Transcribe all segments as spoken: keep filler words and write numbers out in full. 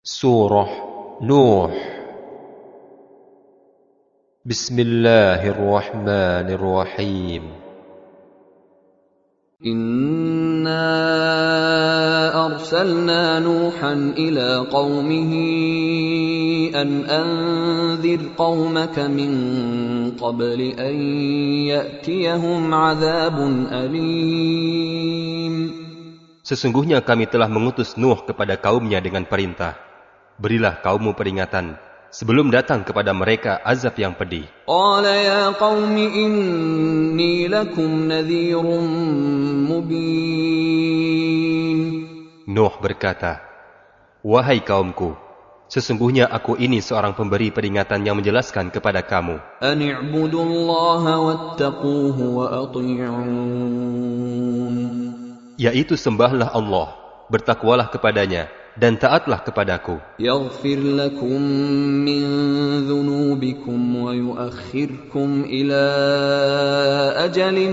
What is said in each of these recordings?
Surah Nuh. Bismillahirrahmanirrahim. Inna arsalna Nuhan ila qaumihi an anzir qaumaka min qabli an ya'tiyahum 'adzabun alim. Sesungguhnya kami telah mengutus Nuh kepada kaumnya dengan perintah, berilah kaummu peringatan sebelum datang kepada mereka azab yang pedih. Qala ya qaumi inni lakum nadhirun mubin. Nuh berkata, wahai kaumku, sesungguhnya aku ini seorang pemberi peringatan yang menjelaskan kepada kamu. An i'budullaha wattaquhu wa ati'un. Yaitu sembahlah Allah, bertakwalah kepadanya, dan taatlah kepadaku. Yaghfir lakum min dhunubikum wa yuakhirkum ila ajalin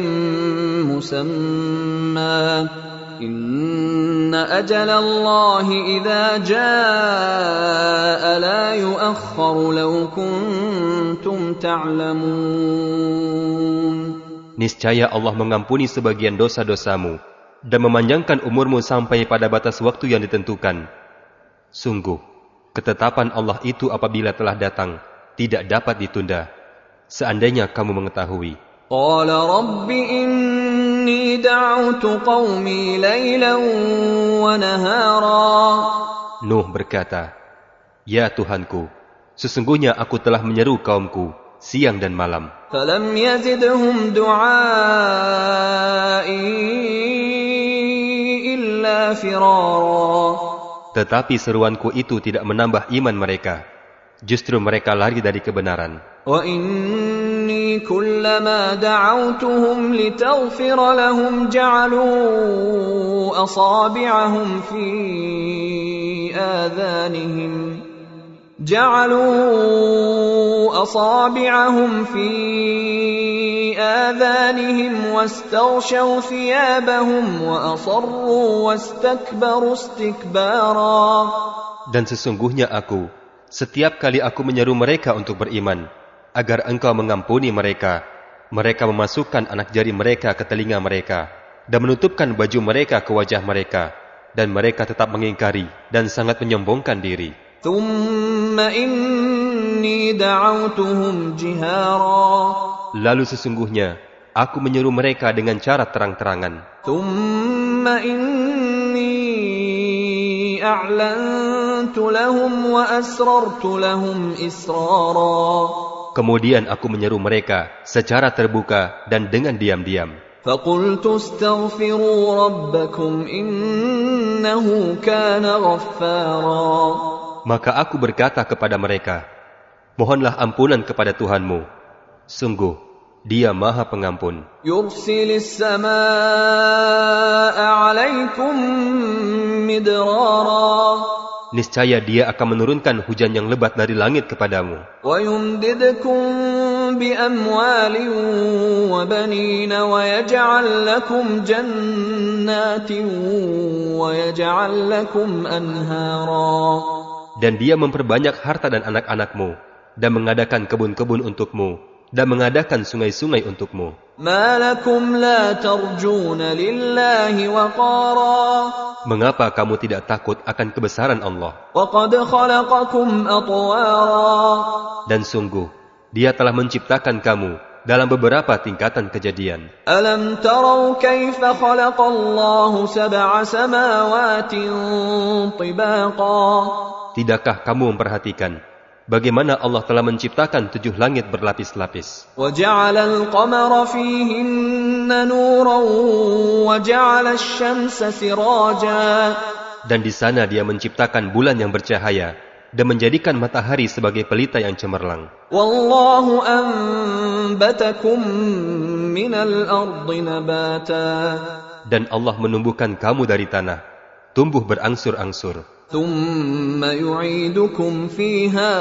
musamma. Inna ajalallahi idza jaa la yuakhkharu law kuntum ta'lamun. Niscaya Allah mengampuni sebagian dosa-dosamu dan memanjangkan umurmu sampai pada batas waktu yang ditentukan. Sungguh, ketetapan Allah itu apabila telah datang, tidak dapat ditunda, seandainya kamu mengetahui. Qala rabbi inni da'utu qaumi laylan wa nahara. Nuh berkata, ya Tuhanku, sesungguhnya aku telah menyeru kaumku siang dan malam. Falam yazidhum du'ai Tetapi seruanku itu tidak menambah iman mereka. Justru mereka lari dari kebenaran. Wa inni kullama da'awtuhum litaghfira lahum ja'alu asabi'ahum fi adhanihim جعلوا أصابعهم في آذانهم واستغشوا ثيابهم وأصروا واستكبروا استكبارا. Dan sesungguhnya aku, setiap kali aku menyeru mereka untuk beriman, agar engkau mengampuni mereka, mereka memasukkan anak jari mereka ke telinga mereka, dan menutupkan baju mereka ke wajah mereka, dan mereka tetap mengingkari dan sangat menyombongkan diri. Thumma inni da'awtuhum jihara. Lalu sesungguhnya aku menyeru mereka dengan cara terang-terangan. Thumma inni a'lantu lahum wa asrartu lahum israra. Kemudian aku menyeru mereka secara terbuka dan dengan diam-diam. Faqultu astaghfiru rabbakum innahu kana ghaffara. Maka aku berkata kepada mereka, mohonlah ampunan kepada Tuhanmu. Sungguh, Dia Maha Pengampun. Yursilis samaa'a 'alaikum midrara. Niscaya Dia akan menurunkan hujan yang lebat dari langit kepadamu. Wa yumdidkum bi amwalin wa banina wa yaj'al lakum jannatin wa yaj'al lakum anhara. Dan Dia memperbanyak harta dan anak-anakmu, dan mengadakan kebun-kebun untukmu, dan mengadakan sungai-sungai untukmu. Ma lakum la tarjuna lillahi waqara. Mengapa kamu tidak takut akan kebesaran Allah? Wa qad khalaqakum atwara. Dan sungguh, Dia telah menciptakan kamu dalam beberapa tingkatan kejadian. Alam tarau kaifa khalaqallahu sab'a samawatin tibaqa. Tidakkah kamu memperhatikan bagaimana Allah telah menciptakan tujuh langit berlapis-lapis? وَجَعَلَ الْقَمَرَ فِيهِنَّ نُورًا وَجَعَلَ الشَّمْسَ سِرَاجًا. Dan di sana Dia menciptakan bulan yang bercahaya dan menjadikan matahari sebagai pelita yang cemerlang. وَاللَّهُ أَنبَتَكُم مِّنَ الْأَرْضِ نَبَاتًا. Dan Allah menumbuhkan kamu dari tanah, tumbuh berangsur-angsur. ثُمَّ يُعِيدُكُمْ فِيهَا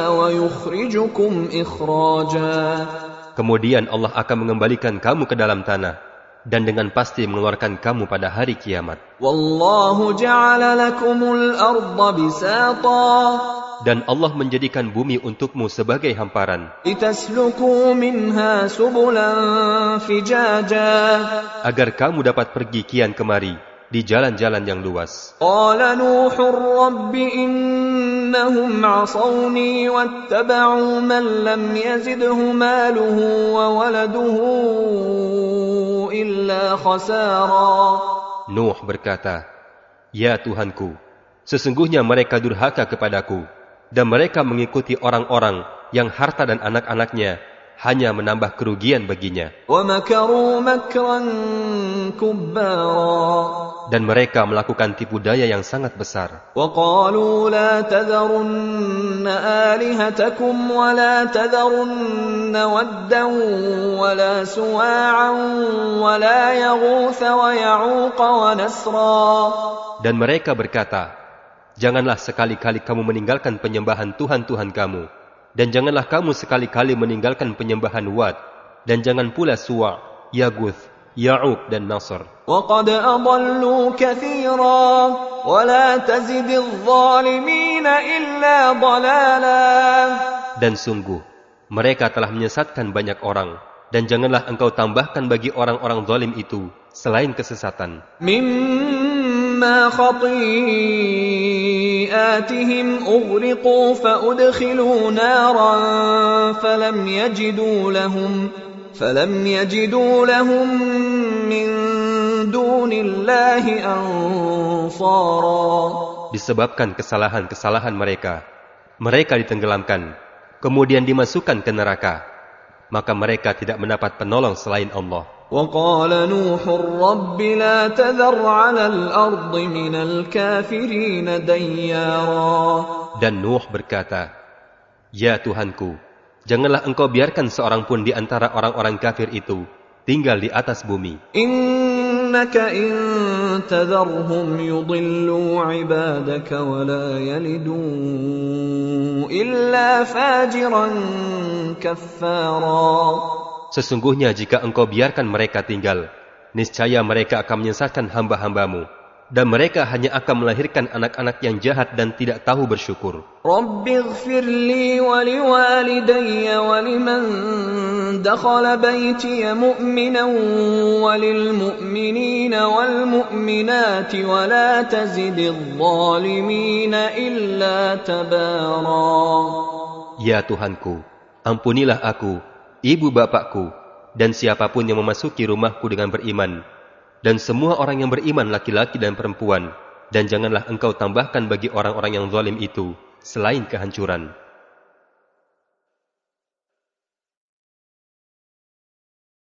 وَيُخْرِجُكُمْ إِخْرَاجًا. Kemudian Allah akan mengembalikan kamu ke dalam tanah dan dengan pasti mengeluarkan kamu pada hari kiamat. Wallahu ja'ala lakumul arda bisata. Dan Allah menjadikan bumi untukmu sebagai hamparan. Litasluku minha subulan fijaja. Agar kamu dapat pergi kian kemari di jalan-jalan yang luas. Qala Nuhur Rabbi innahum 'asawni wattaba'u man lam yazidhu maluhu wa waladuhu illa khasara. Nuh berkata, "Ya Tuhanku, sesungguhnya mereka durhaka kepadaku, dan mereka mengikuti orang-orang yang harta dan anak-anaknya hanya menambah kerugian baginya." وَمَكَرُوا مَكْرًا كُبَّارًا. Dan mereka melakukan tipu daya yang sangat besar. وَقَالُوا لَا تَذَرُنَّ آلِهَتَكُمْ وَلَا تَذَرُنَّ وَدًّا وَلَا سُوَاعًا وَلَا يَغُوثَ وَيَعُوقَ وَنَسْرًا. Dan mereka berkata, "Janganlah sekali-kali kamu meninggalkan penyembahan Tuhan-Tuhan kamu, dan janganlah kamu sekali-kali meninggalkan penyembahan Wad, dan jangan pula Suwa', Yaguth, Ya'uq dan Nasr. وَقَدْ أَضَلُّوا كَثِيرًا وَلَا تَزِدِ الظَّالِمِينَ إِلَّا ضَلَالًا. Dan sungguh, mereka telah menyesatkan banyak orang, dan janganlah engkau tambahkan bagi orang-orang zalim itu selain kesesatan. مِمَّا خَطِيئَاتِهِمْ أُغْرِقُوا فَأُدْخِلُوا نَارًا فَلَمْ يَجِدُوا لَهُمْ فَلَمْ يَجِدُوا لَهُم مِّن دُونِ اللَّهِ أَنصَارًا. Disebabkan kesalahan-kesalahan mereka, mereka ditenggelamkan, kemudian dimasukkan ke neraka, maka mereka tidak mendapat penolong selain Allah. وَقَالَ نُوحٌ رَبِّ لَا تَذَرْ عَلَى الْأَرْضِ مِنَ الْكَافِرِينَ دَيَّارًا. Dan Nuh berkata, "Ya Tuhanku, janganlah engkau biarkan seorang pun di antara orang-orang kafir itu tinggal di atas bumi. Innaka in tadharhum yudillu ibadaka wa la yalidu illa fajiran kaffara." Sesungguhnya jika engkau biarkan mereka tinggal, niscaya mereka akan menyesatkan hamba-hambamu, dan mereka hanya akan melahirkan anak-anak yang jahat dan tidak tahu bersyukur. Rabbighfir li wa liwalidayya wa liman dakhala baytiya mu'minan wa lil mu'minina wal mu'minati wa la tazididh zalimina illa tabara. Ya Tuhanku, ampunilah aku, ibu bapakku, dan siapapun yang memasuki rumahku dengan beriman, dan semua orang yang beriman laki-laki dan perempuan, dan janganlah engkau tambahkan bagi orang-orang yang zalim itu selain kehancuran.